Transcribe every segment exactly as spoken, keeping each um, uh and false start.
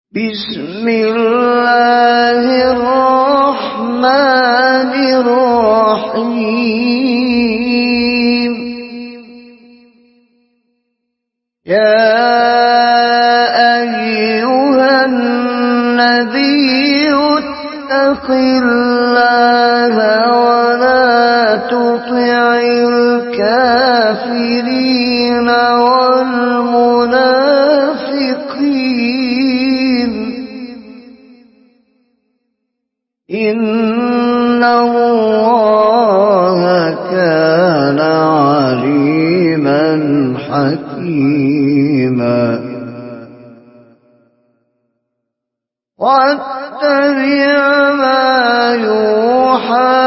بسم الله الرحمن الرحيم. يا أيها النبي اتق الله ولا تطع الكافرين والمنافقين إن الله كان عليما حكيما. واتبع ما يوحى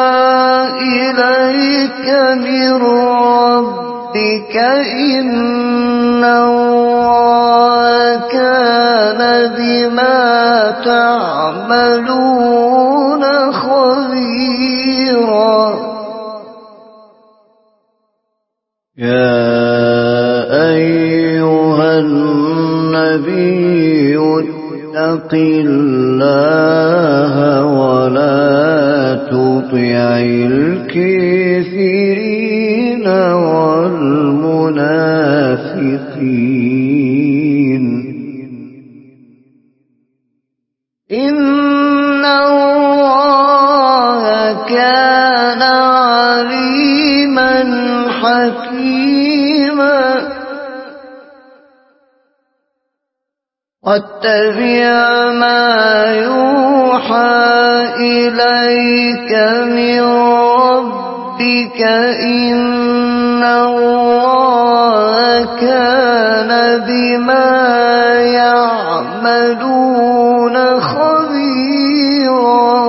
إليك من ربك إن الله كان بما تعملون خبيرا. يا أيها النبي اتق الله ولا تطع الكافرين والمنافقين إن الله كان عليما حكيما. واتبع ما يوحى إليك من ربك إن الله كان بما يعملون خبيرا.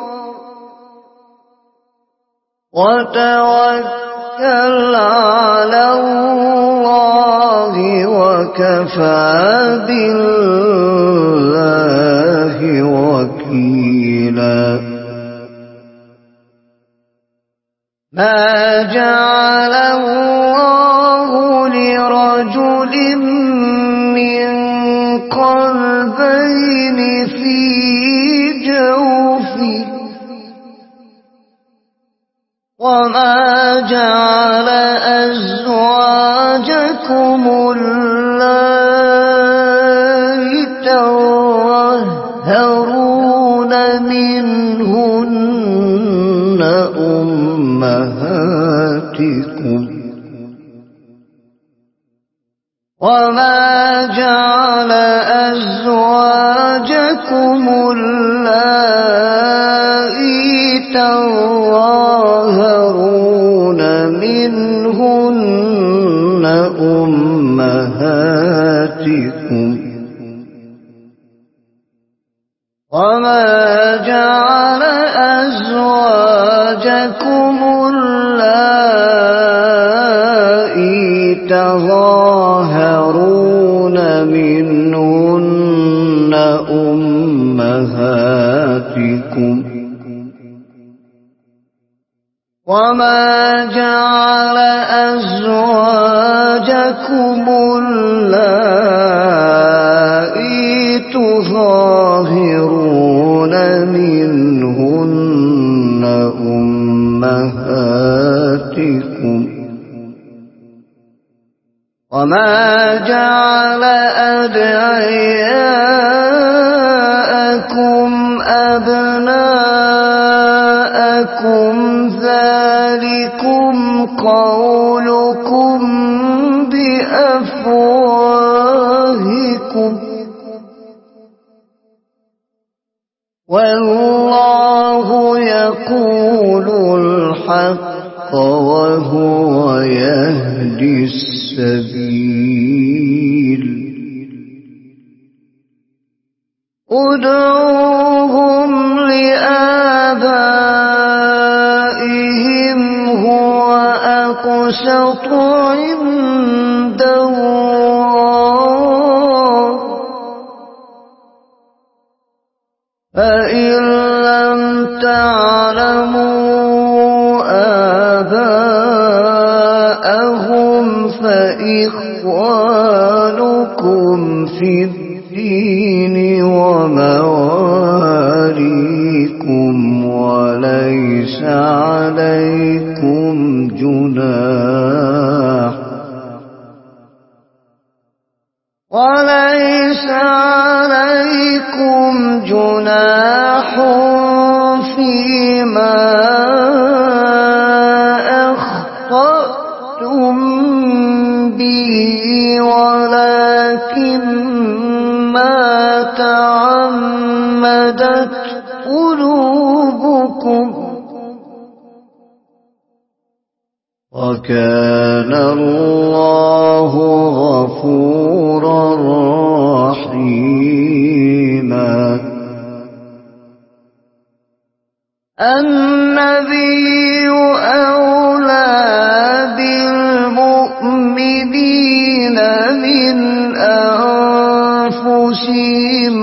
وتوكل على الله وكفى بالله وكيلا. ما جعل الله لرجل من قلبين في جوفه وما جعل أزواجكم اللاتي تظاهرون منهن أمهاتكم وما جعل أزواجكم اللاتي تظاهرون منهن أمهاتكم وما جعل أزواجكم اللاتي تظاهرون منهن أمهاتكم وما جعل أزواجكم اللاتي تظاهرون منهن أمهاتكم وما جعل أدعياءكم أبناءكم ذلكم قولكم بأفواهكم والله يقول الحق وهو يهدي السبيل. ادعوهم لآبائهم هو أقسط عند الله فإن لم تعلموا آباءهم فإخوانكم في الدين ومواليكم وليس عليكم جناح وليس عليكم جناح فيما أخطأتم به ولكن ما تعمدت قلوبكم وكان الله غفورا رحيما. النبي أولى بالمؤمنين من أنفسهم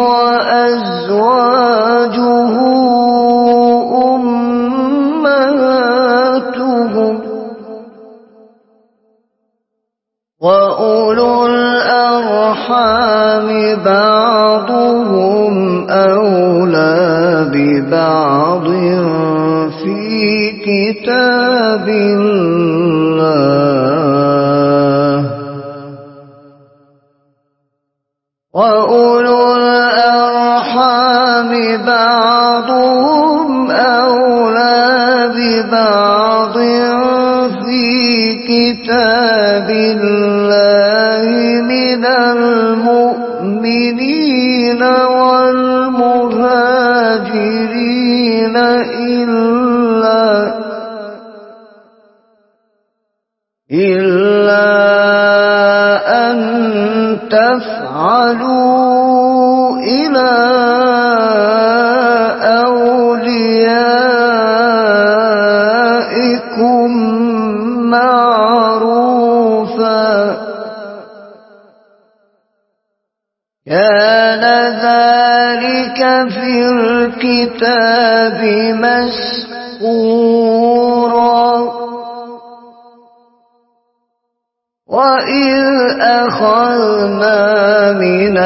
وأزواجه أمهاتهم وأولو الأرحام بعضهم أولى ببعض في كتاب الله وأولو الأرحام بعضهم أولى ببعض في كتاب الله من المؤمنين والمهاجرين إلا إلا أن تفعلوا إلى أوليائكم معروفا كان ذلك في الكتاب مسطورا. وإذ أخذنا من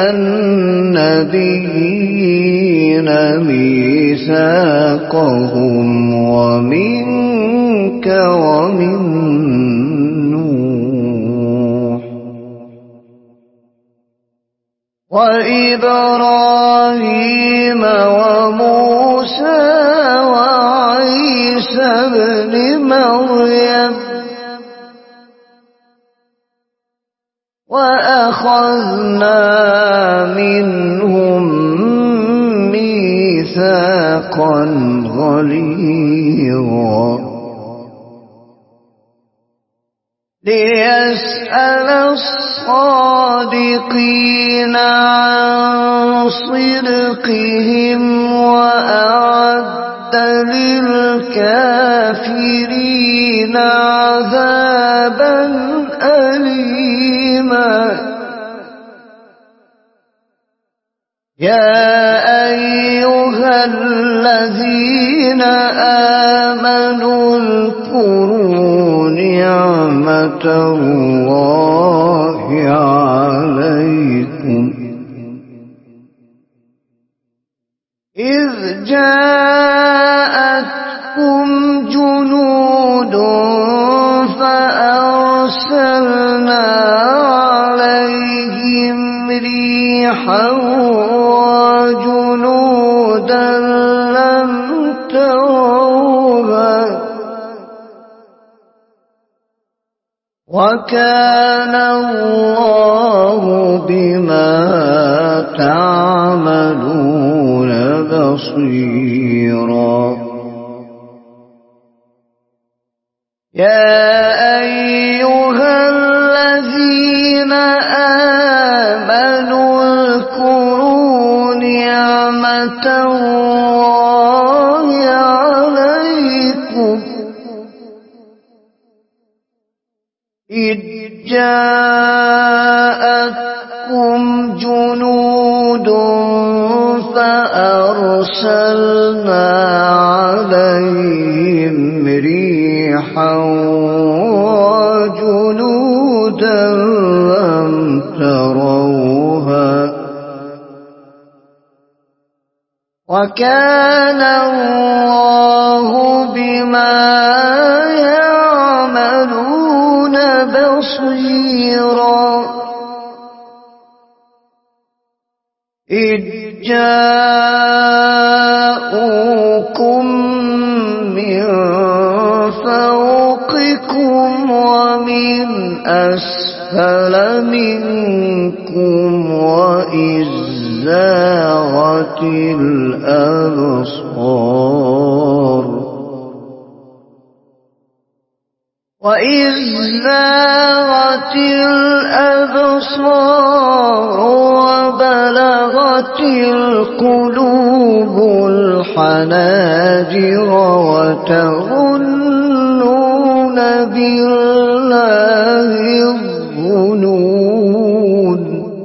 النبيين ميثاقهم ومنك ومن نوح وإبراهيم وموسى وعيسى ابن مريم وأخذنا منهم ميثاقا غليظا ليسأل الصادقين عن صدقهم وأعد للكافرين عذابا أليما. يا أيها الذين آمنوا اذكروا نعمة الله عليكم إذ جاءتكم جنود فأرسلنا عليهم ريحا وجنودا لم تروها وكان الله بما تعملون بصيرا. يا أيها الذين آمنوا اذكروا نعمة الله عليكم إذ جاءتكم جنود فأرسلنا عليهم ريحا وجنودا لم تروها وكان الله بما يعملون بصيرا إذ جاءوكم من فوقكم ومن أسفل منكم وإذ زاغت الأبصار وإذ زاغت الأبصار وبلغت القلوب الحناجر وتظنون بالله الظنون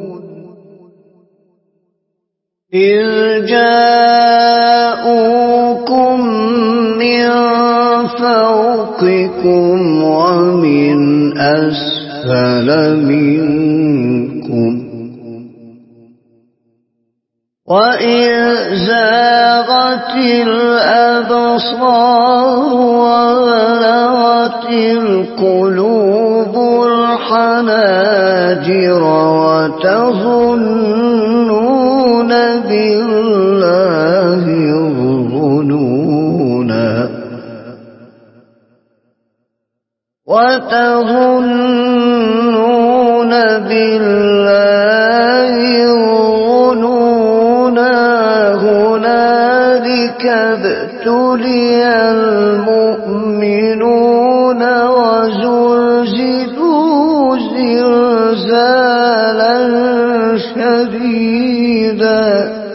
إذ جاءوكم من فوقكم ومن أسفل منكم وإذ زاغت الأبصار وبلغت القلوب الحناجر وتظنون بالله الظنون وتظنون بالله الظنون هنالك ابتلي المؤمنون وزلزلوا زلزالا شديدا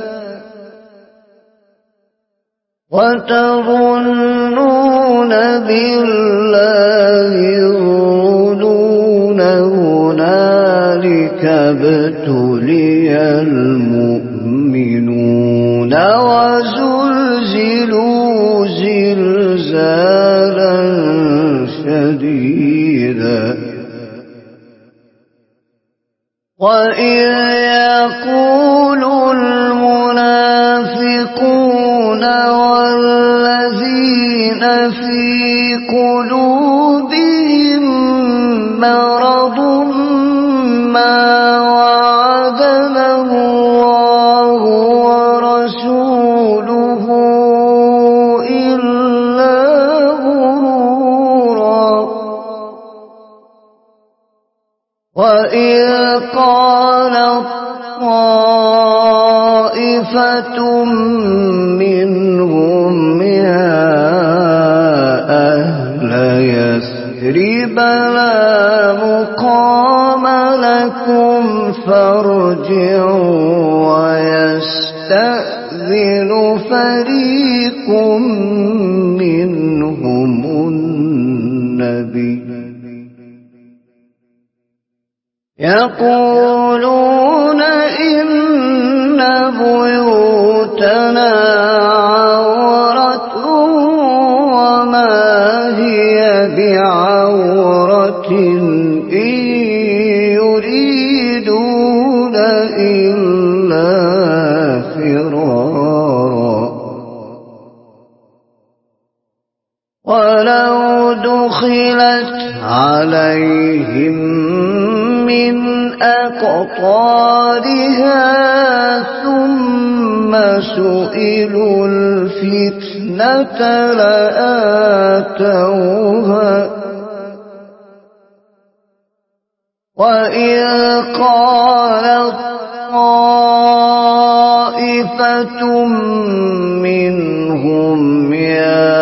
وتظنون بالله الظنون هنالك ابتلي المؤمنون وزلزلوا زلزالا شديدا وإذ يقول المنافقون والذين في قلوبهم مرض ما وعدنا الله ورسوله إلا غرورا وإذ قالت طائفة منهم يا أهل يثرب لا مقام لكم فارجعوا ويستأذن فريق منهم النبي يقولون إن بيوتنا عورة وما هي بعورة إن يريدون إلا فرارا ولو دخلت عليهم من أقطارها ثم سئلوا الفتنة لآتوها وإذ قالت طائفة منهم يا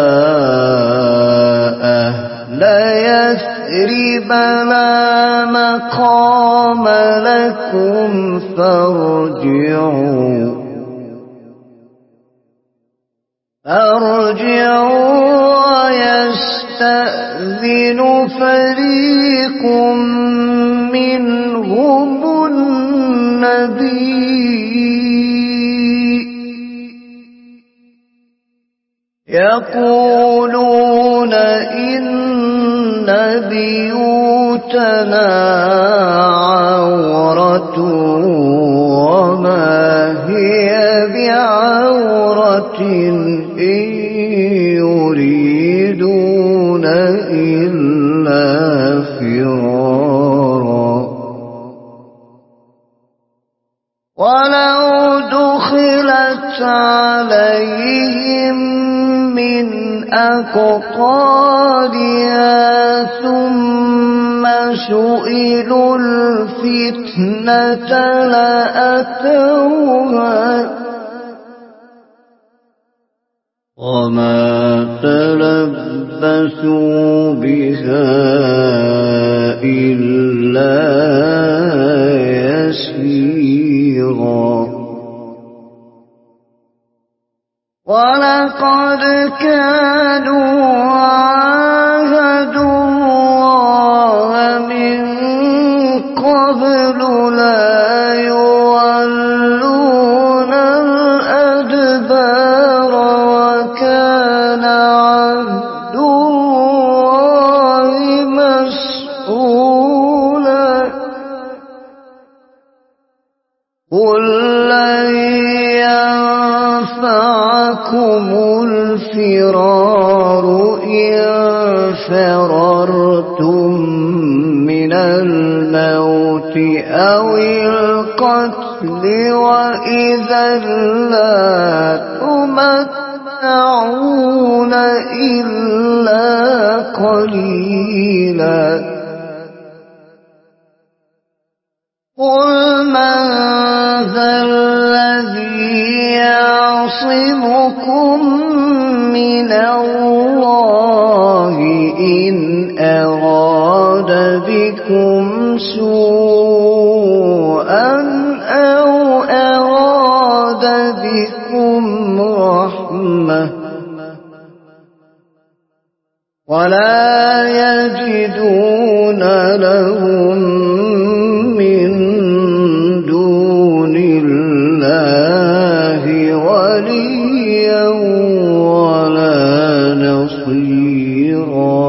أهل يثرب لا مقام لكم فارجعوا فارجعوا ويستأذن فريق منهم النبي يقولون إن بيوتنا عورة وما هي بعورة إن يريدون إلا فرارا ولو دخلت عليهم من أقطارها ثم سئلوا الفتنة لأتوها وما تلبثوا بها إلا يسيرا ولقد كانوا عاهدوا الله من قبل لا يولون الأدبار وكان عهد الله مسؤولا قل لن ينفعكم الفرار إن فررتم من الموت أو القتل وإذا لا تمتعون إلا قليلا قل من ذا الذي يعصمكم من الله إن أراد بكم سوءا أو أراد بكم رحمة ولا يجدون لهم من دون الله وليا ولا نصيرا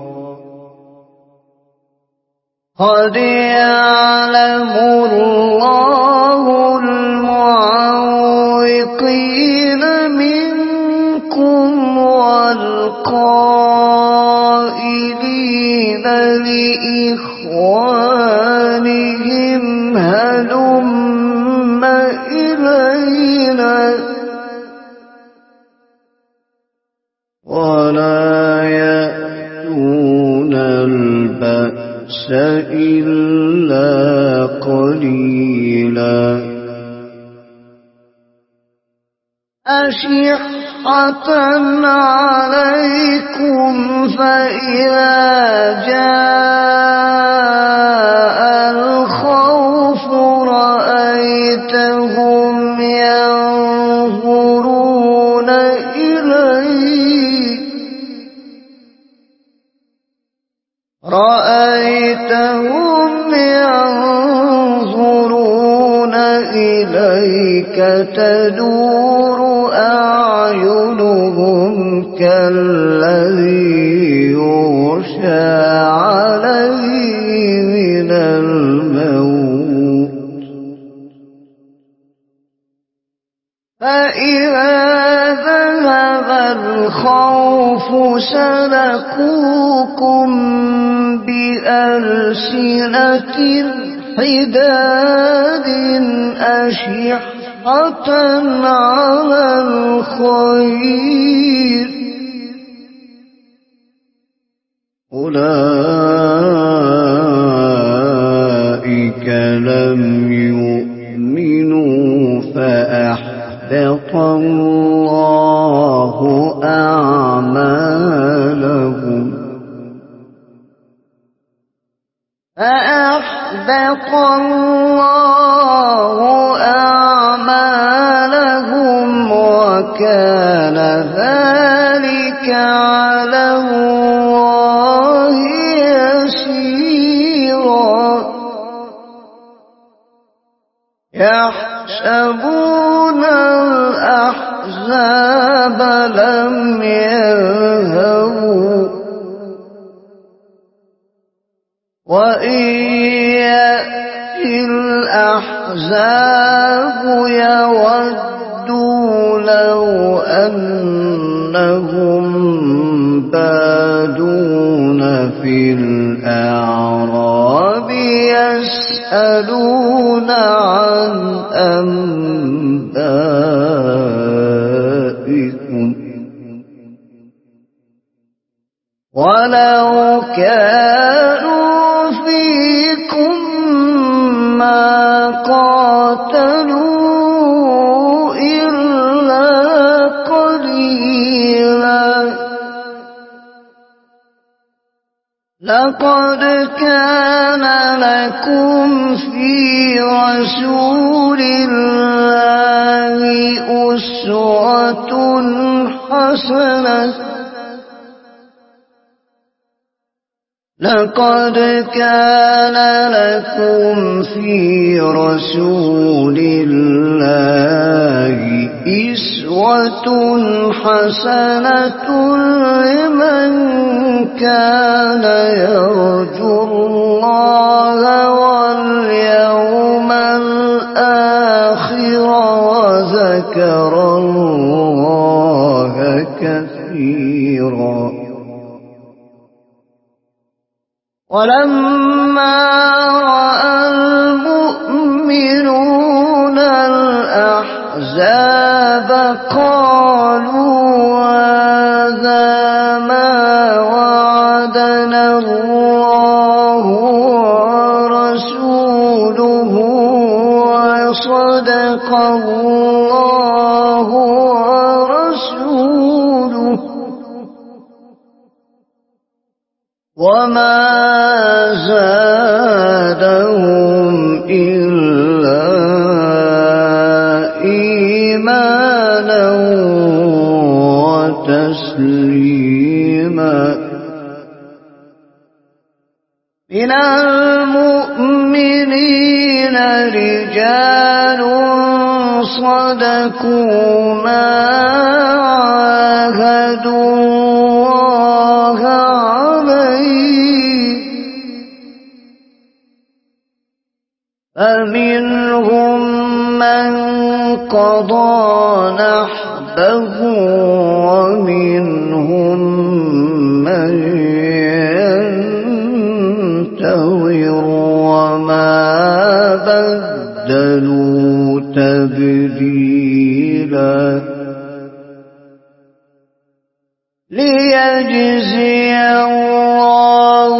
قد يعلم الله المعوقين منكم والقائلين لإخوانهم هلم إلينا ولا يأتون البأس إلا قليلا أشحة عليكم فإذا جاء الخوف رأيتهم ينظرون إليك رأيتهم ينظرون إليك تدور أعينهم كالذي يغشى عليه من الموت فإذا ذهب الخوف سلكوكم بألسنة حداد أشحة على الخير أولئك لم يؤمنوا فأحبط الله أعمالهم فأحبط الله أعمالهم وكان ذلك على الله يسيرا يحسبون الأحزاب لم يذهبوا وإن يأتي الأحزاب يودوا لو لو أنهم بادون في الأعراب يسألون عن أنبائكم ولو كانوا فيكم ما قاتلوا إلا قليلا لقد كان لكم في رسول الله أسوة حسنة لقد كان لكم في رسول الله أسوة حسنة لمن كان يرجو الله واليوم الآخر وذكر الله كثيرا. ولما رأى المؤمنون الأحزاب قالوا هذا ما وعدنا الله ورسوله وصدق الله ورسوله وما زادهم إلا إيمانا وتسليما. من المؤمنين رجال صدقوا ما عاهدوا الله عليه فمنهم من قضى نحبه ومنهم من ينتظر وما بدلوا تبديلا. ليجزي الله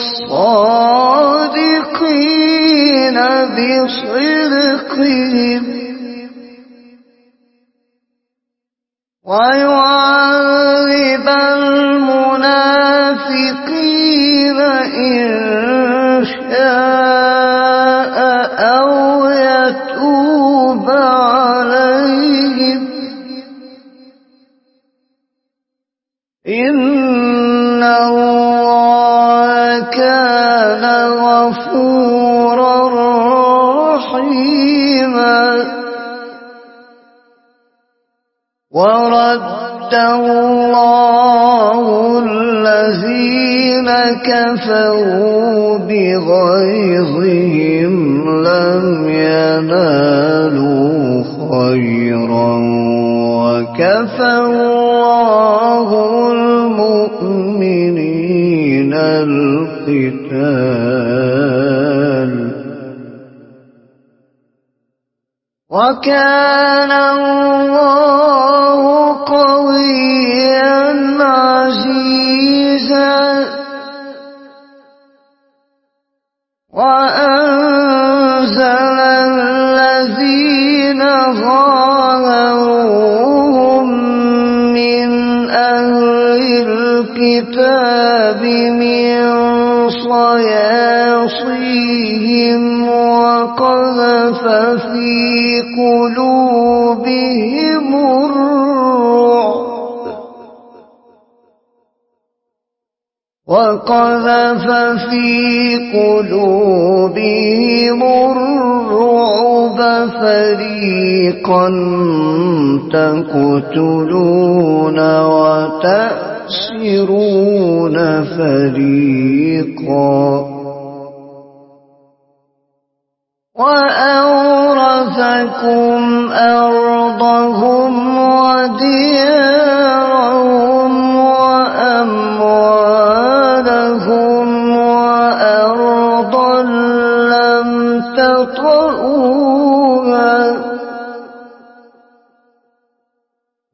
الصادقين بصدقهم ويعذب المنافقين إن شاء أو يتوب عليهم إن الله كان غفورا رحيما. ورد الله الذين كفروا بغيظهم لم ينالوا خيرا وكفى الله المؤمنين القتال وكان الله قويا عزيزا. وأنزل الذين ظاهروهم من أهل الكتاب من صياصيهم وقذف في قلوبهم الرعب وقذف في قلوبهم الرعب فريقا تقتلون وتأسرون فريقا. وأورثكم أرضهم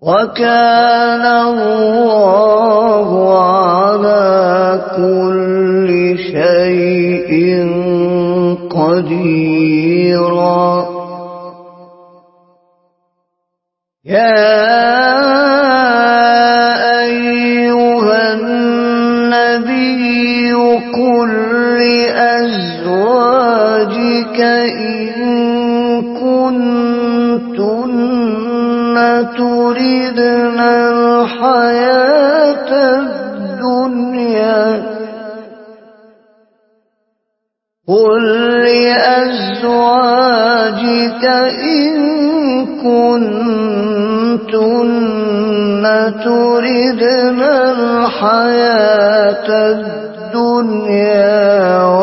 وكان الله على كل شيء قديرا. يا أيها النبي قل لأزواجك إن كنتن تردن الحياة الدنيا قل لأزواجك إن كنتن تردن الحياة الدنيا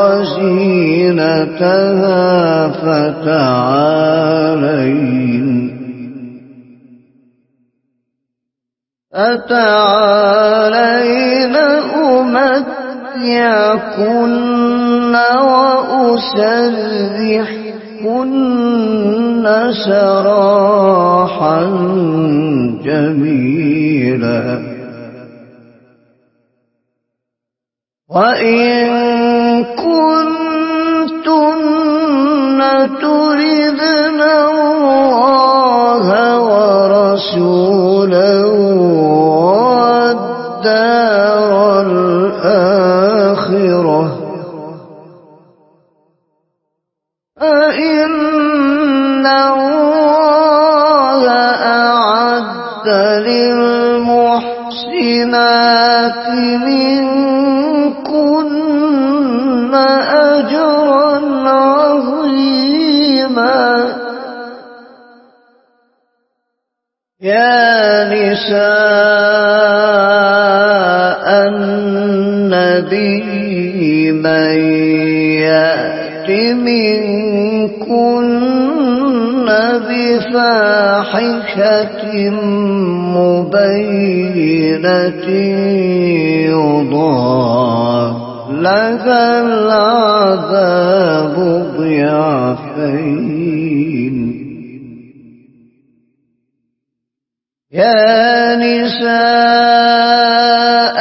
وزينتها فتعالين فتعالين أمتعكن وأسرحكن سراحا جميلا. وإن كنتن تردن الله ورسوله والدار الآخرة فإن الله أعد للمحسنات منكن أجرا عظيما. يا نساء النبي من يأت منكن بفاحشة مبينة يضاعف لها العذاب ضعفين. يا نساء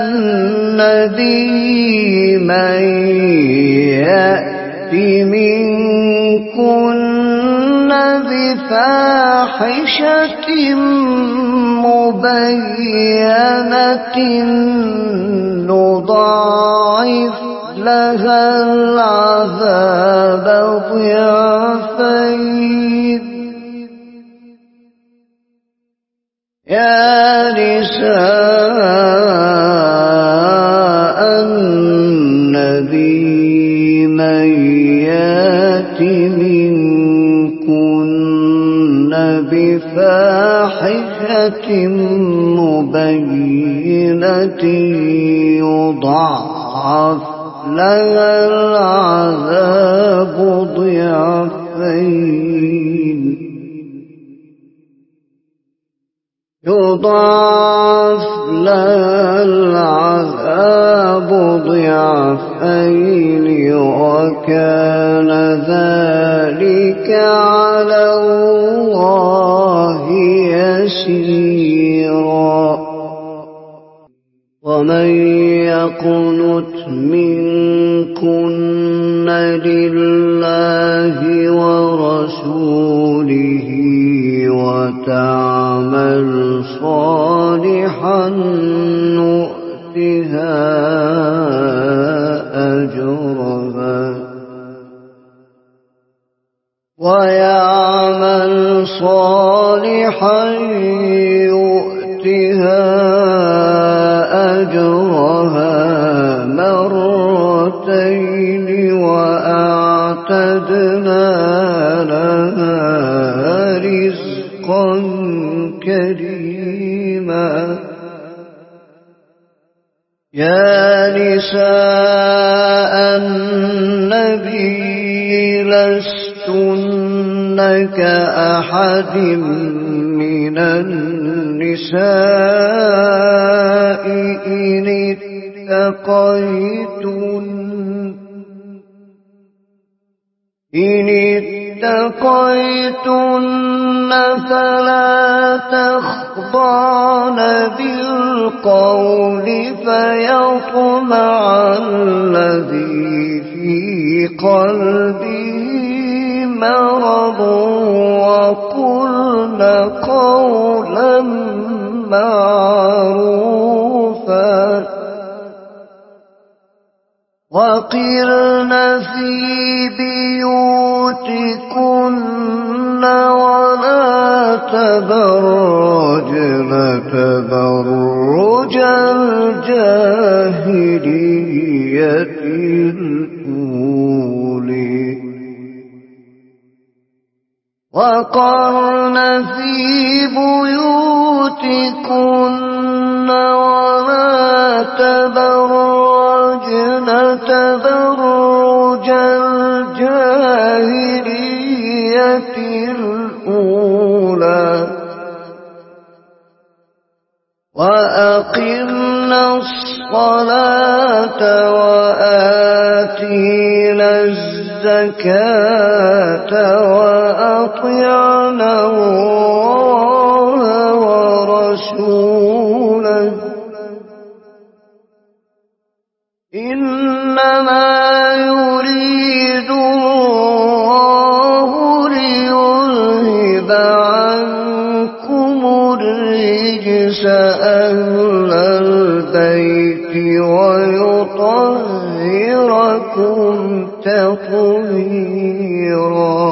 النبي من يأت منكن بفاحشة مبينة نضاعف لها العذاب ضعفين. يا نساء النبي من يأت منكن بفاحشة مبينة يضاعف لها العذاب ضعفين يضاعف لها العذاب ضعفين وكان ذلك على الله يسيرا. ومن يقنت منكن لله ورسوله وتعمل صالحا نؤتها أجرها ويعمل صالحا يؤتها أجرها مرتين وأعتدنا لها رزقا كريما. يا نساء النبي لستن كأحد من النساء إن اتقيتن إن اتقيتن فلا تخضعن بالقول فيطمع الذي في قلبه مرض وقلن قولا معروفا وقرن في بيوتكن ولا تبرجن تبرج الجاهلية الأولى وقرن في بيوتكن ولا تبرجن تبرج الجاهلية الأولى وأقمنا الصلاة وآتينا الزكاة وأطعنا الله ورسوله إنما يريد الله ليذهب عنكم الرجس أهل البيت ويطهركم تطهيرا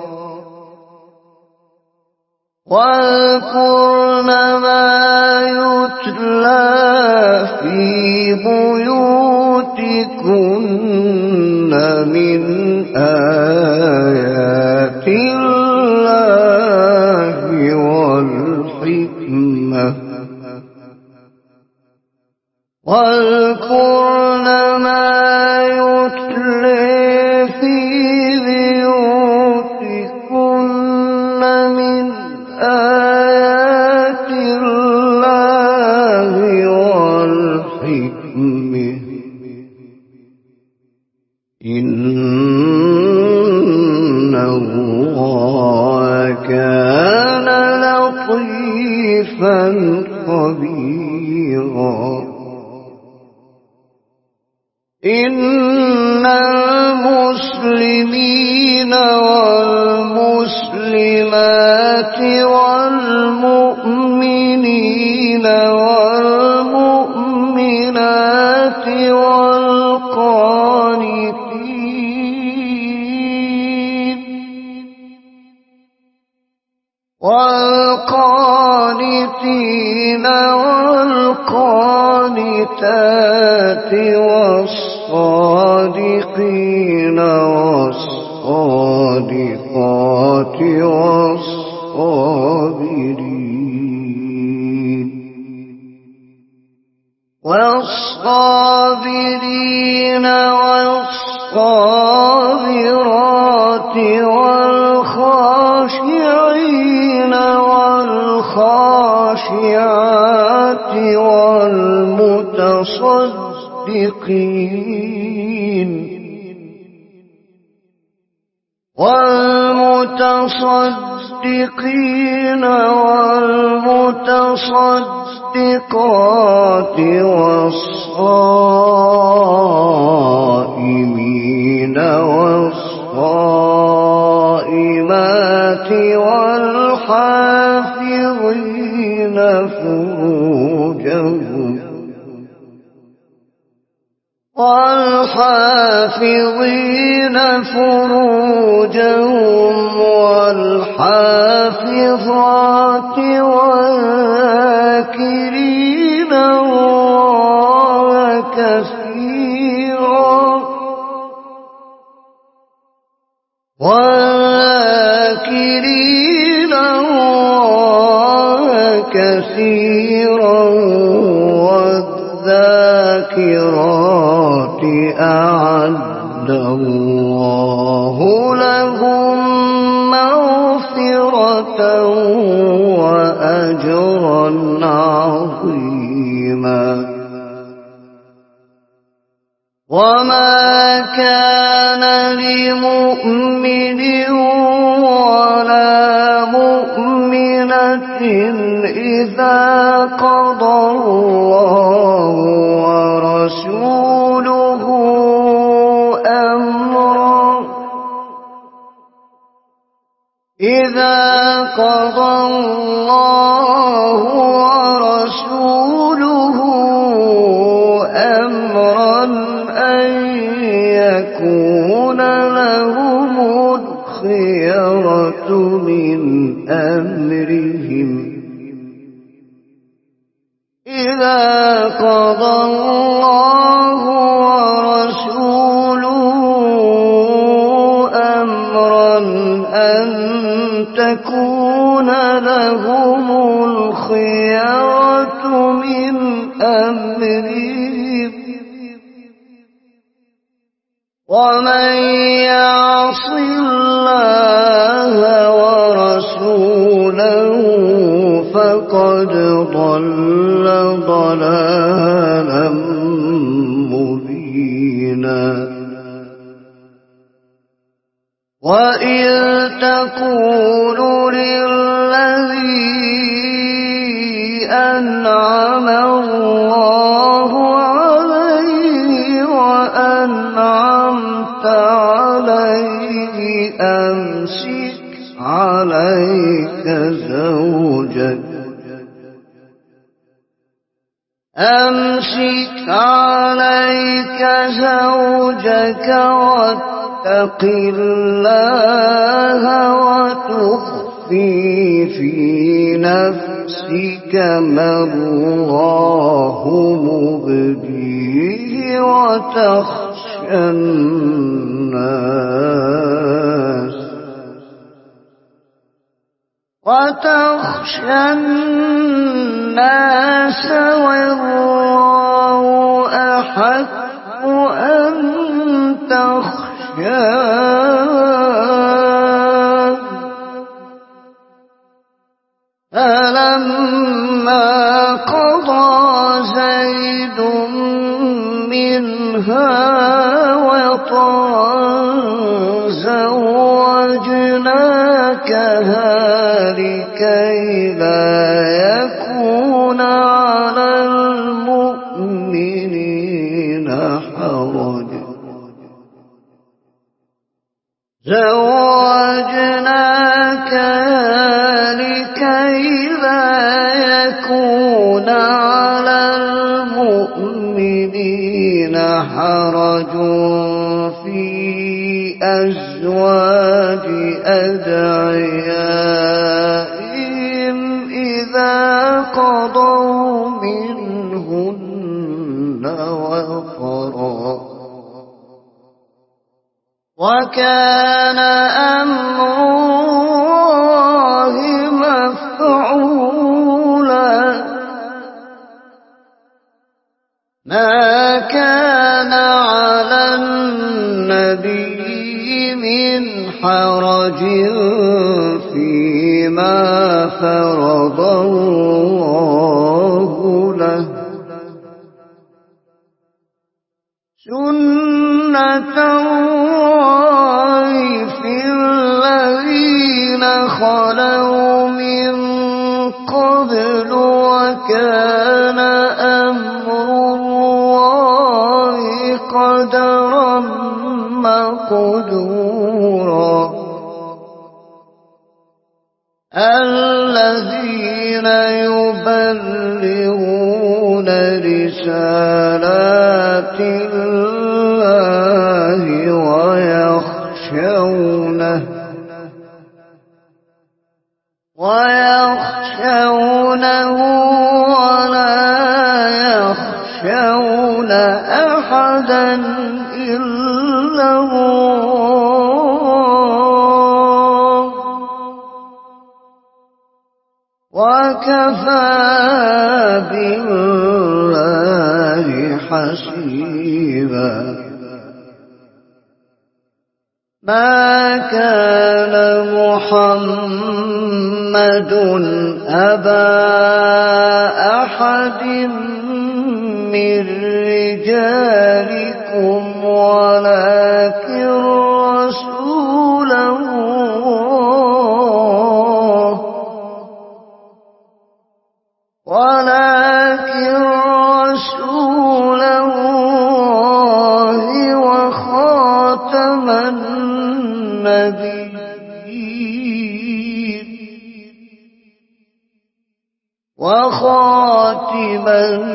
واذكرن ما يتلى في بيوتكن من آيات الله والحكمة واذكرن ما يتلى في بيوتكن من آيات الله والحكمة إن الله كان لطيفا خبيرا إن المسلمين والمسلمات والمؤمنين والمؤمنات والقانتين والقانتين والقانتات والصادقين والصادقات والصابرين والصابرين والصابرات والخاشعين والخاشعات والمتصدقين والمتصدقين والمتصدقات والصائمين والصائمات والحافظين فروجهم والحافظين فروجهم والحافظات والذاكرين الله كثيرا والذاكرين الله كثيرا والذاكرات أعد الله لهم مغفرة وأجرا عظيما وما كان لمؤمن ولا مؤمن سكينة إذا قضى الله ورسوله أمرا إذا قضى الله ورسوله أمرا أن يكون لهم الخيرة من أمرهم إذا قضى الله ورسوله أمرا أن تكون لهم الخيرة من أمرهم ومن يعص الله ورسوله فقد ضل ضلالا مبينا وإذ تقول للذي أنعم الله عليه وأنعمت عليه أمسك عليك زوجك أمسك عليك زوجك واتق الله وتخفي في نفسك ما الله مبديه وتخشى الناس وتخشى الناس والله أحق أن تخشاه فلما قضى زيد منها وطرا زوجناكها لكي لا يكون على المؤمنين حرج زوجناكها لكي لا يكون على المؤمنين حرج في أزواج أدعيائهم إذا قضوا منهن وطرا وكان أمر الله مفعولا ما كان على النبي من حرج فيما فرض الله له سنة الله في الذين خلوا من قبل وكان أمر الله قدرا مقدورا الذين يبلغون رسالات الله ويخشونه ويخشونه ولا يخشون أحدا إلا الله وكفى بالله حسيبا ما كان محمد أبا أحد من رجالكم ولكن رسول الله وخاتم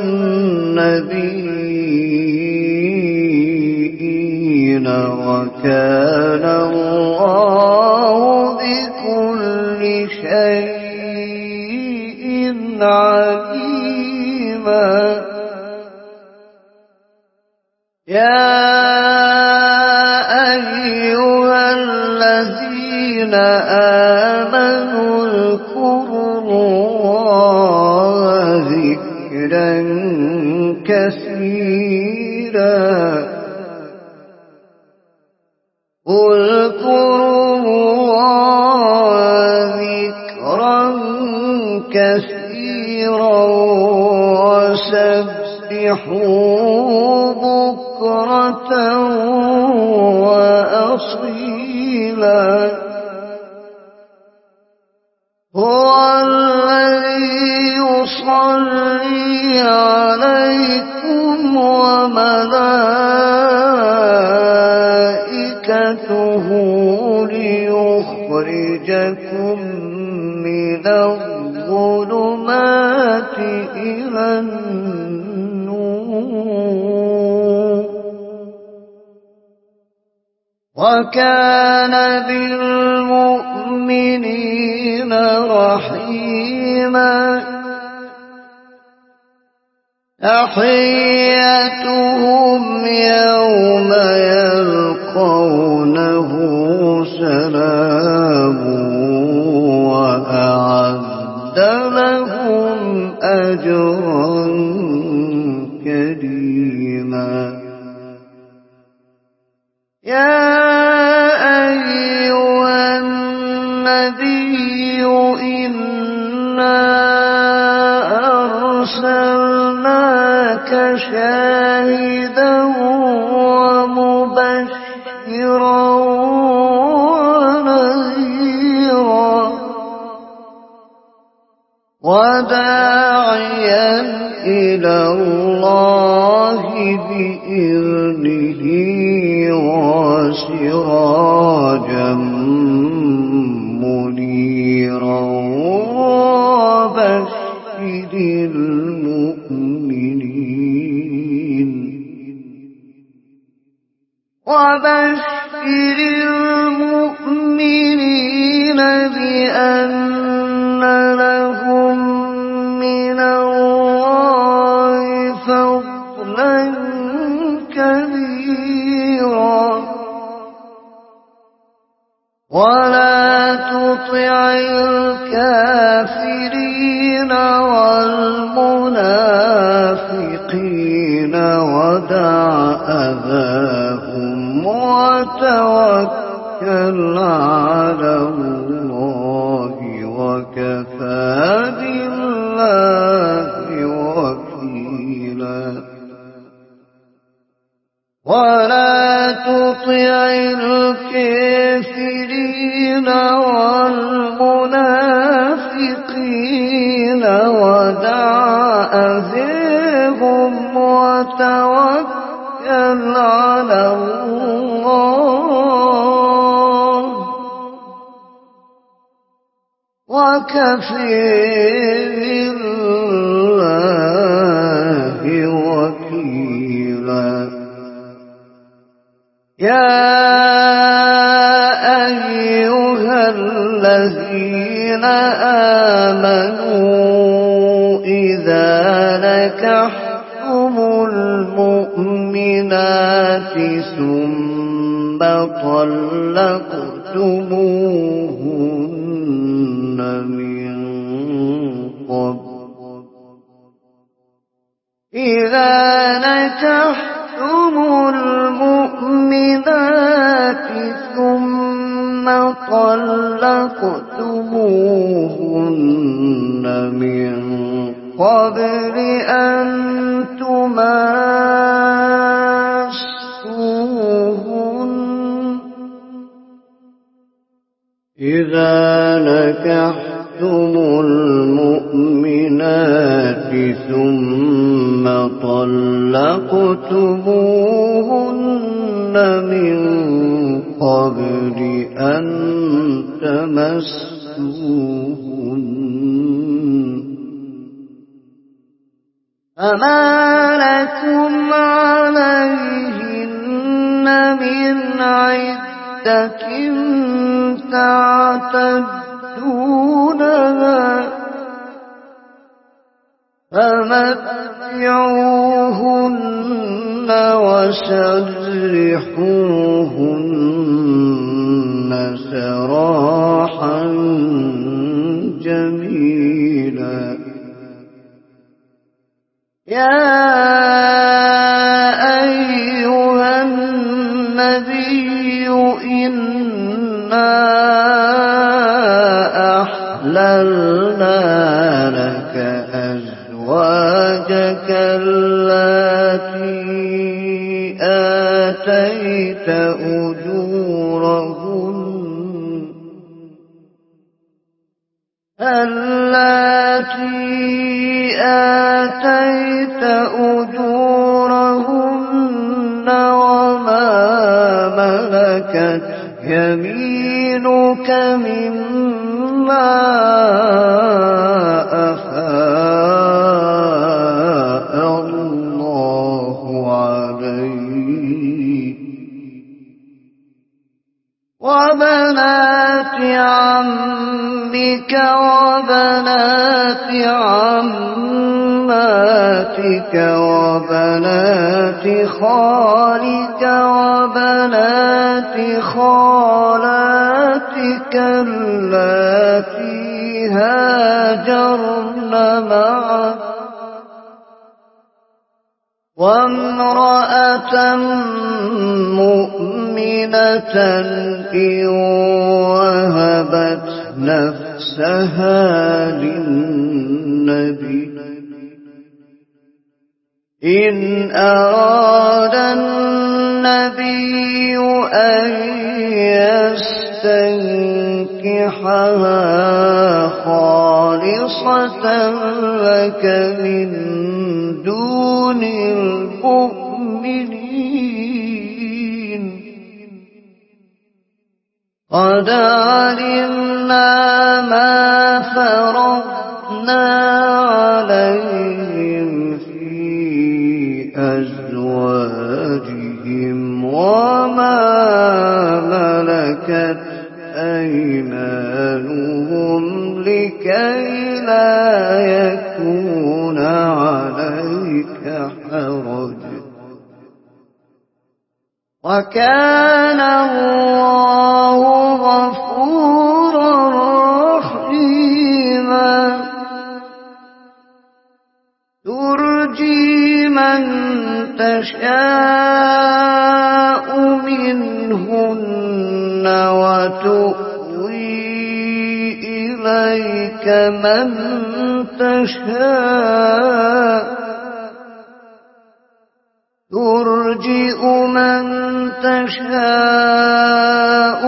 النبيين وكان الله بكل شيء عليما يا أيها الذين آمنوا اذكروا الله ذكرا كثيرا اذكروا الله ذكرا كثيرا وسبحوه بكرة وأصيلا هو الذي يصلي عليكم وملائكته ليخرجكم من الظلمات إلى النور وكان بالمؤمنين رحيما تحيتهم يوم يلقونه سلام وأعد لهم أجرا كريما يا أيها النبي إنا أرسلناك شاهدا ومبشرا ونذيرا وداعيا إلى الله بإذنه وسراجا منيرا وبشر المؤمنين وبشر المؤمنين بأن لهم من الله فضلا كبيرا ولا تطع الكافرين والمنافقين ودع أذاهم وتوكل على الله وكفى بالله وكيلا ولا تطع الكافرين والمنافقين ودع أذاهم وتوكل على الله وكفى بالله وكيلا يا أيها الذين آمنوا إذا نكحتم المؤمنات ثم طلقتموهن من قبل إذا نكحتم المؤمنات ثم طلقتموهن من قبل أن تماسوهن إذا نكحتم المؤمنات ثم طلقتموهن من قبل أن تمسوهن فما لكم عليهن من عدة تعتدونها فمتعوهن وسرحوهن سراحا جميلا. يا أيها النبي إنا أحللنا لك أزواجك اللاتي آتيت أجورهن اللاتي آتيت أجورهن وما ملكت يمينك مما أفاء الله عليك وبنات عمك وبنات عماتك وبنات خالك وبنات خالاتك اللاتي هاجرن معك وامرأة مؤمنة إن وهبت نفسها للنبي إن أراد النبي أن يستنكحها خالصة لك من دون المؤمنين قد علمنا ما فرضنا عليهم في أزواجهم وما ملكت أيمانهم لكي لا يكون عليك حرج وكان الله غفورا رحيما. ترجي من تشاء منهن وتؤوي إليك من تشاء ترجئ من تشاء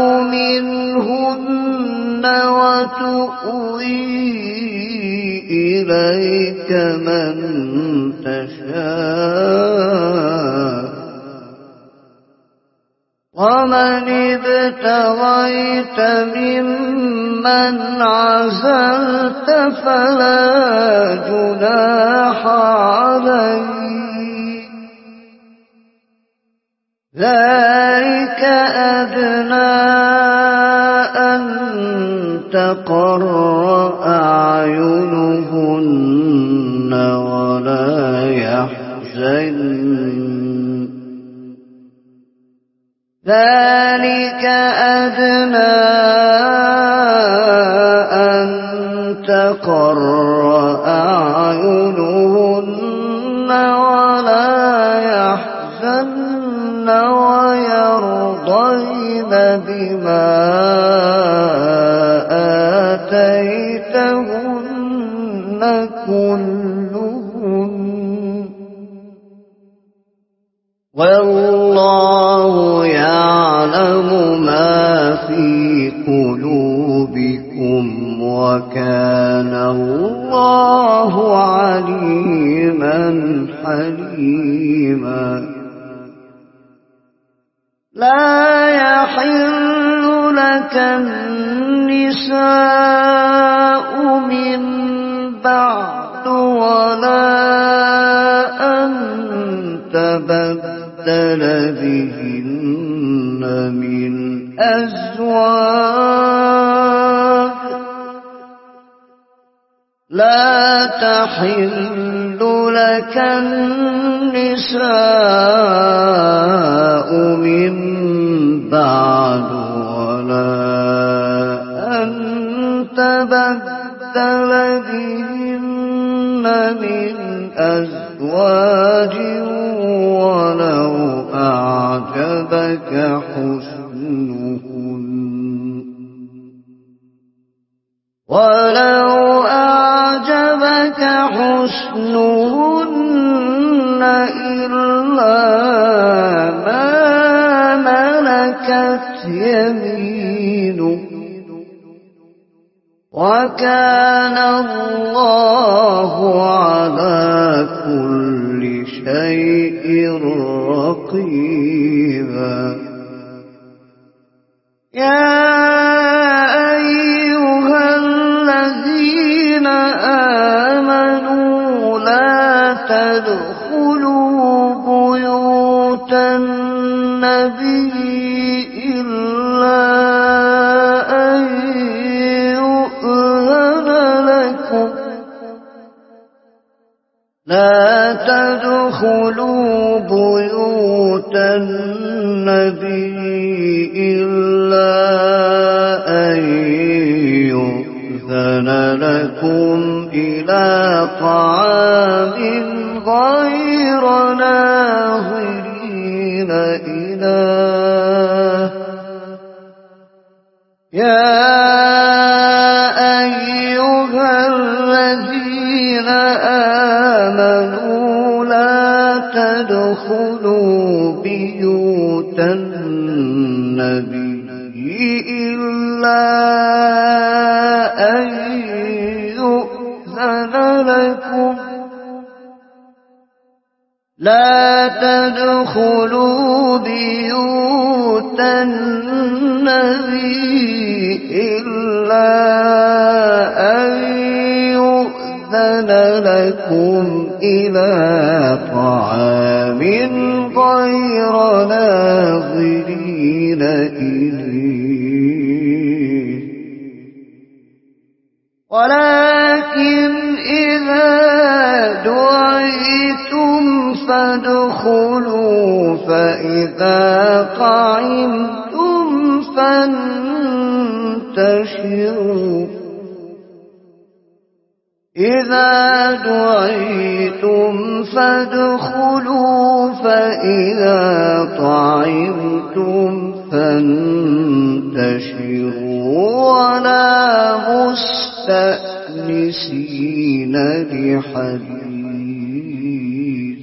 منهن وتؤوي إليك من تشاء ومن ابتغيت ممن عزلت فلا جناح عليك ذلك أدنى أن تقر أعينهن ولا يحزن ذلك أدنى أن تقر أعينهن ولا يحزن ويرضين بما آتيتهن كلهن والله يعلم ما في قلوبكم وكان الله عليما حليما. لا يحل لك النساء من بعد ولا تبدل بهن من أزواج لا تحل لك النساء من بعد ولا أن تبدل بهن من أزواج ولو أعجبك حسنهن ولو أعجبك حسنهن إلا ما ملكت يمينك وكان الله على كل شيء رقيبا يا أيها الذين آمنوا لا تدخلوا بيوت النبي إلا أن يؤذن لكم لا تدخلوا بيوت النبي إلا أن يؤذن لكم إلى طعام غير ناظرين إناه يا أيها الذين آمنوا لا تدخلوا بيوت النبي إلا أن يؤذن لكم لا تدخلوا بيوت النبي إلا أن يؤذن لكم إلى طعام غير ناظرين إليه ولكن إذا دعيتم فادخلوا فإذا طعمتم فانتشروا إذا دعيتم فادخلوا فإذا طعمتم فانتشروا ولا مستأنسين لحديث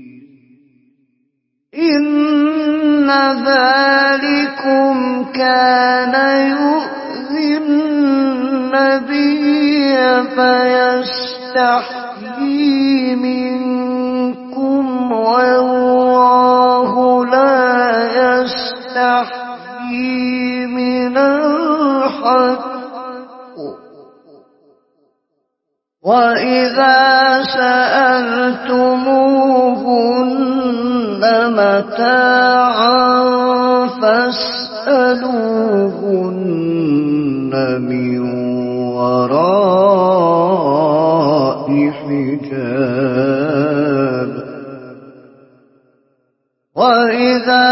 إن ذلكم كان يؤذي النبي فيستحيي منكم والله لا يستحيي من الحق وإذا سألتموهن متاعا فاسألوهن من وراء حجاب وإذا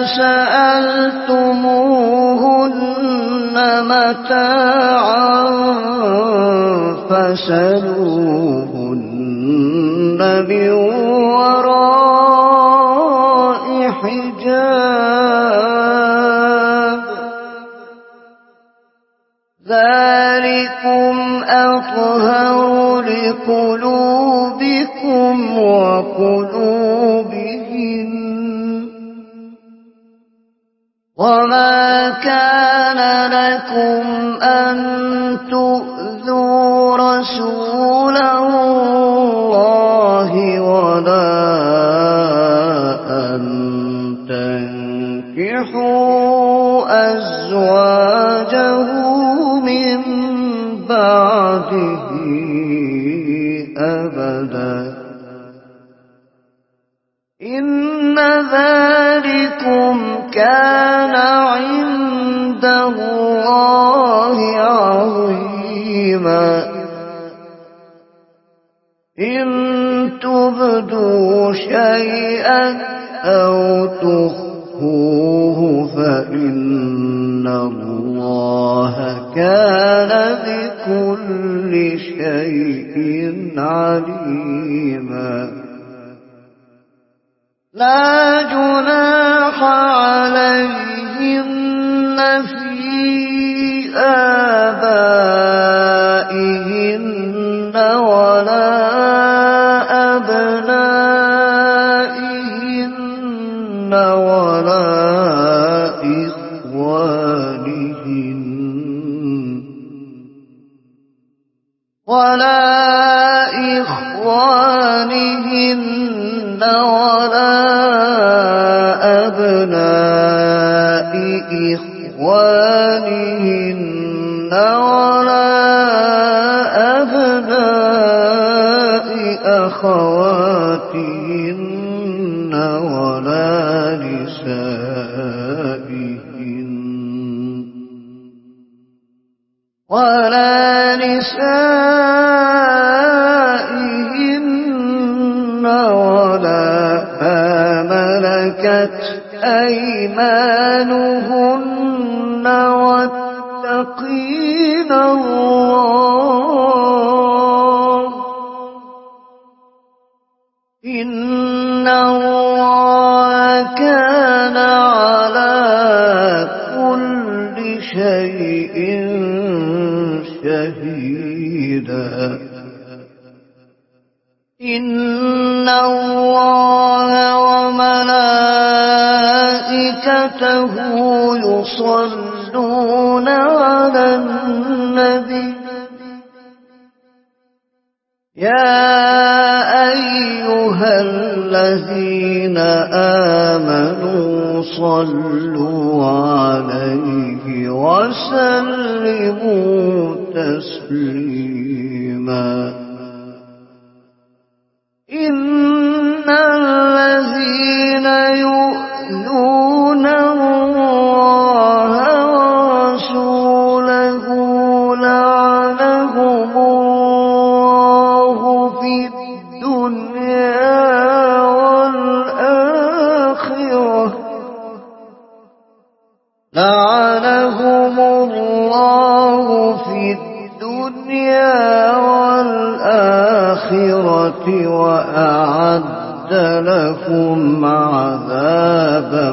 سألتموهن متاعا فاسألوهن من وراء حجاب ذلكم أطهر لقلوبكم وقلوبهن وما كان لكم أن تؤذوا رسول الله ولا أن تنكحوا أزواجه من بعده أبدا إن ذلكم كان عند الله عظيما إن تبدوا شيئا أو تخفوه فإن الله كان بكل شيء عليما لا جناح عليهن في آبائهن ولا أبنائهن ولا إخوانهن ولا إخوانهن ولا أبناء إخوانهن ولا أبناء أخواتهن ولا نسائهن ولا نسائهن ولا ما ملكت أيمانهن واتقين الله إن الله كان على كل شيء شهيدا إن الله وملائكته يصلون على النبي يا أيها الذين آمنوا صلوا عليه وسلموا تسليما إن الذين يؤذون الله ورسوله لعنهم الله في الدنيا والآخرة لعنهم الله في الدنيا والآخرة وأعد لهم عذابا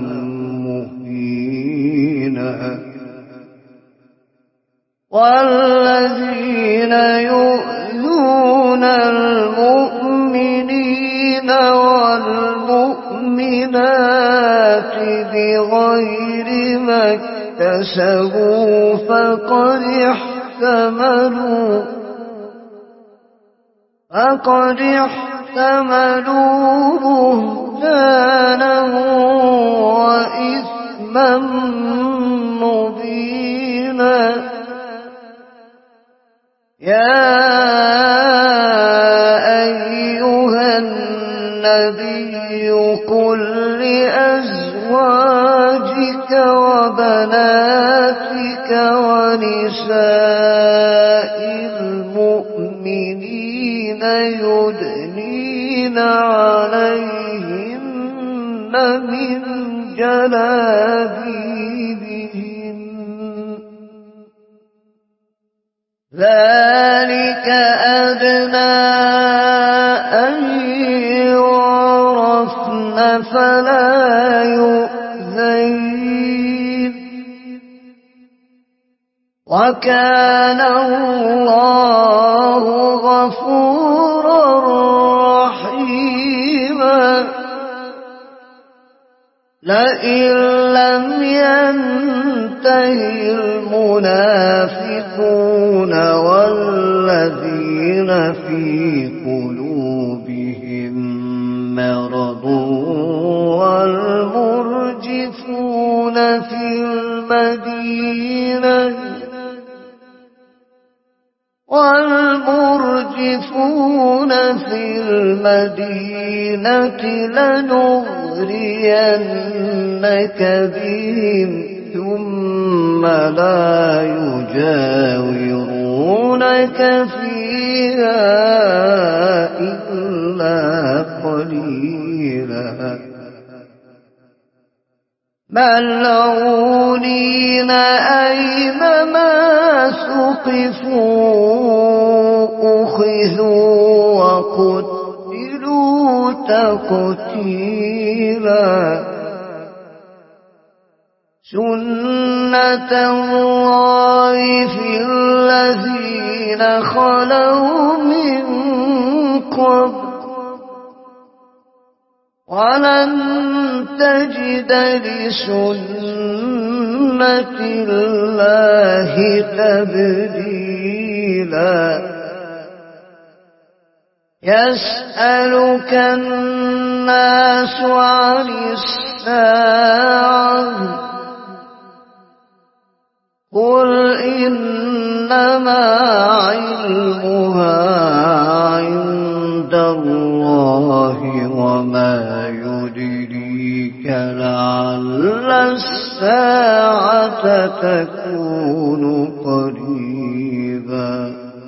مهينا والذين يؤذون المؤمنين والمؤمنات بغير ما اكتسبوا فقد احتملوا فقد احتملوا بهتانا وإثما مبينا يا أيها النبي قل لأزواجك وبناتك ونساء المؤمنين يدنين عليهن من جلابيبهن ذلك أدنى أن يعرفن فلا يؤذين وكان الله غفورا رحيما لئن لم ينته المنافقون والذين في قلوبهم مرض والمرجفون في المدينة والمرجفون في المدينة لنغرينك بهم ثم لا يجاورونك فيها إلا قليلا ملعونين أينما ثقفوا أخذوا وقتلوا تقتيلا سنة الله في الذين خلوا من قبل ولن تجد لسنة الله تبديلا يسألك الناس عن الساعة قل إنما علمها عند الله وما يدريك لعل الساعة تكون قريبا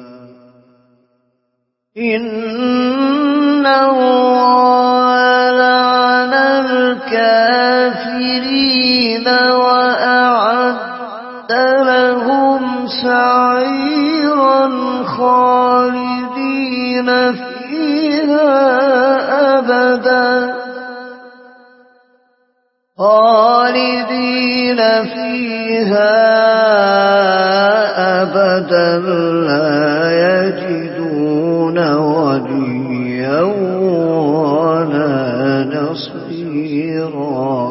إن الله لعن الكافرين وأعد لهم سعيرا خالدين فيها أبدا خالدين فيها أبدا لا يجدون وليا ولا نصيرا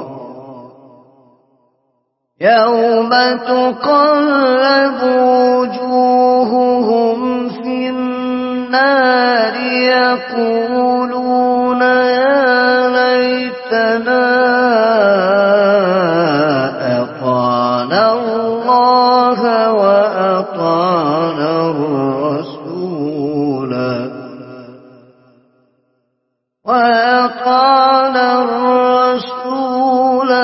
يوم تقلب وجوههم في النار يقولون يا ليتنا أطعنا الله وأطعنا الرسول وأطعنا الرسول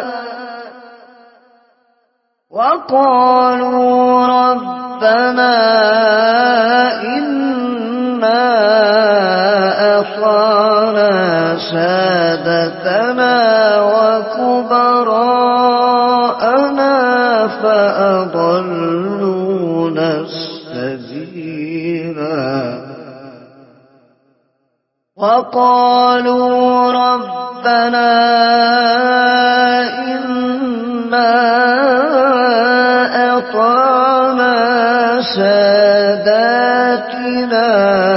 وقالوا ربنا إنا أطعنا سادتنا وكبراءنا فأضلونا السبيلا وقالوا ربنا إنا أطعنا ساداتنا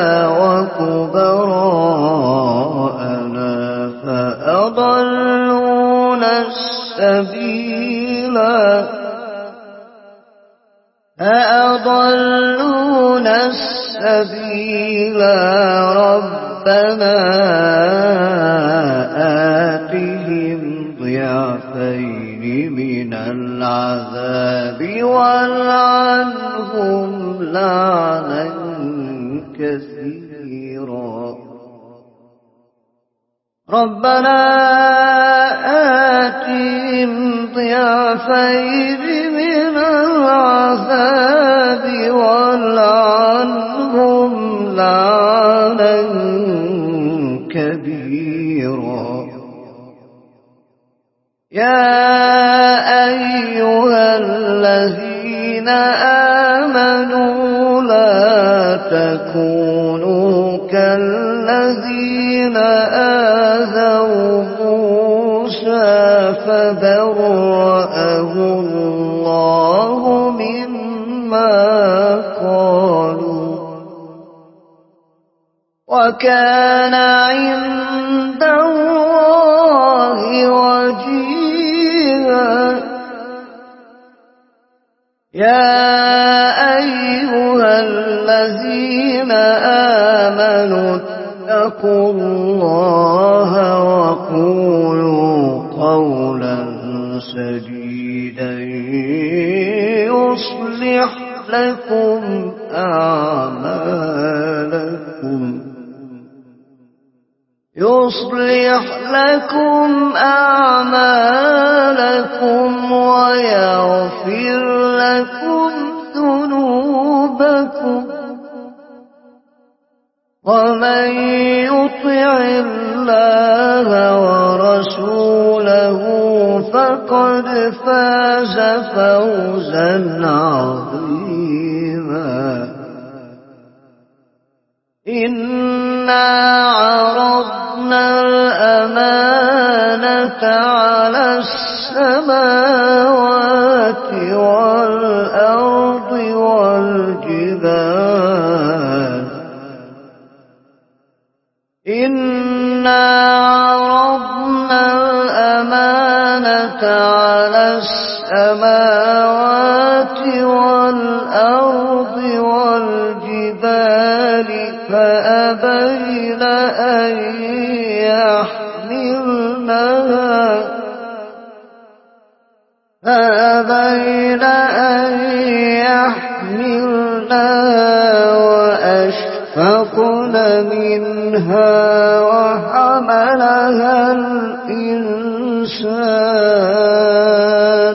وكبراءنا فأضلونا السبيلا فأضلونا السبيلا ربنا آتهم ضعفين من العذاب والعنهم لعنا كثيرا ربنا آتهم ضعفين من العذاب والعنهم لعنا كبيرا يا أيها الذين آمنوا لا تكونوا كالذين آذوا موسى فبرأه الله مما قالوا وكان عند الله وجيها يا أيها الذين آمنوا اتقوا الله وقولوا قولا سديدا يصلح لكم أعمالكم يصلح لكم أعمالكم ويغفر لكم ذنوبكم ومن يطع الله ورسوله فقد فاز فوزا عظيما. إنا عرضنا الأمانة على السماوات والأرض والجبال إنا عرضنا الأمانة على السماوات والأرض والجبال فأبين أن يحملنها فأبين أن يحملنها وأشفقن منها وحملها الإنسان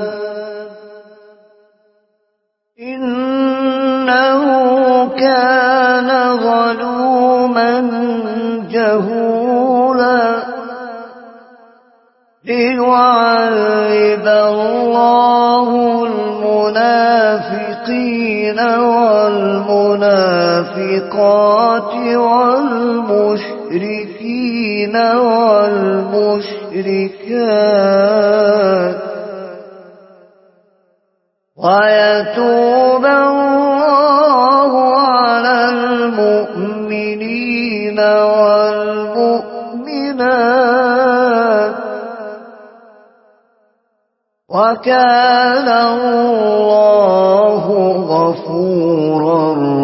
إنه كان ظلوما جهولا. ليعذب الله المنافقين والمنافقات والمشركين والمشركات ويتوب الله على المؤمنين والمؤمنات وكان الله غفورا